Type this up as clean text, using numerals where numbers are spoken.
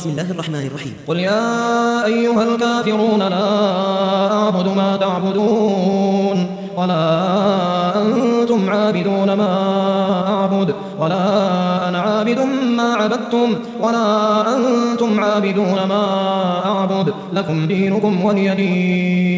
بسم الله الرحمن الرحيم. قل يا أيها الكافرون لا أعبد ما تعبدون ولا أنتم عابدون ما أعبد ولا أنا عابد ما عبدتم ولا أنتم عابدون ما أعبد لكم دينكم ولي دين.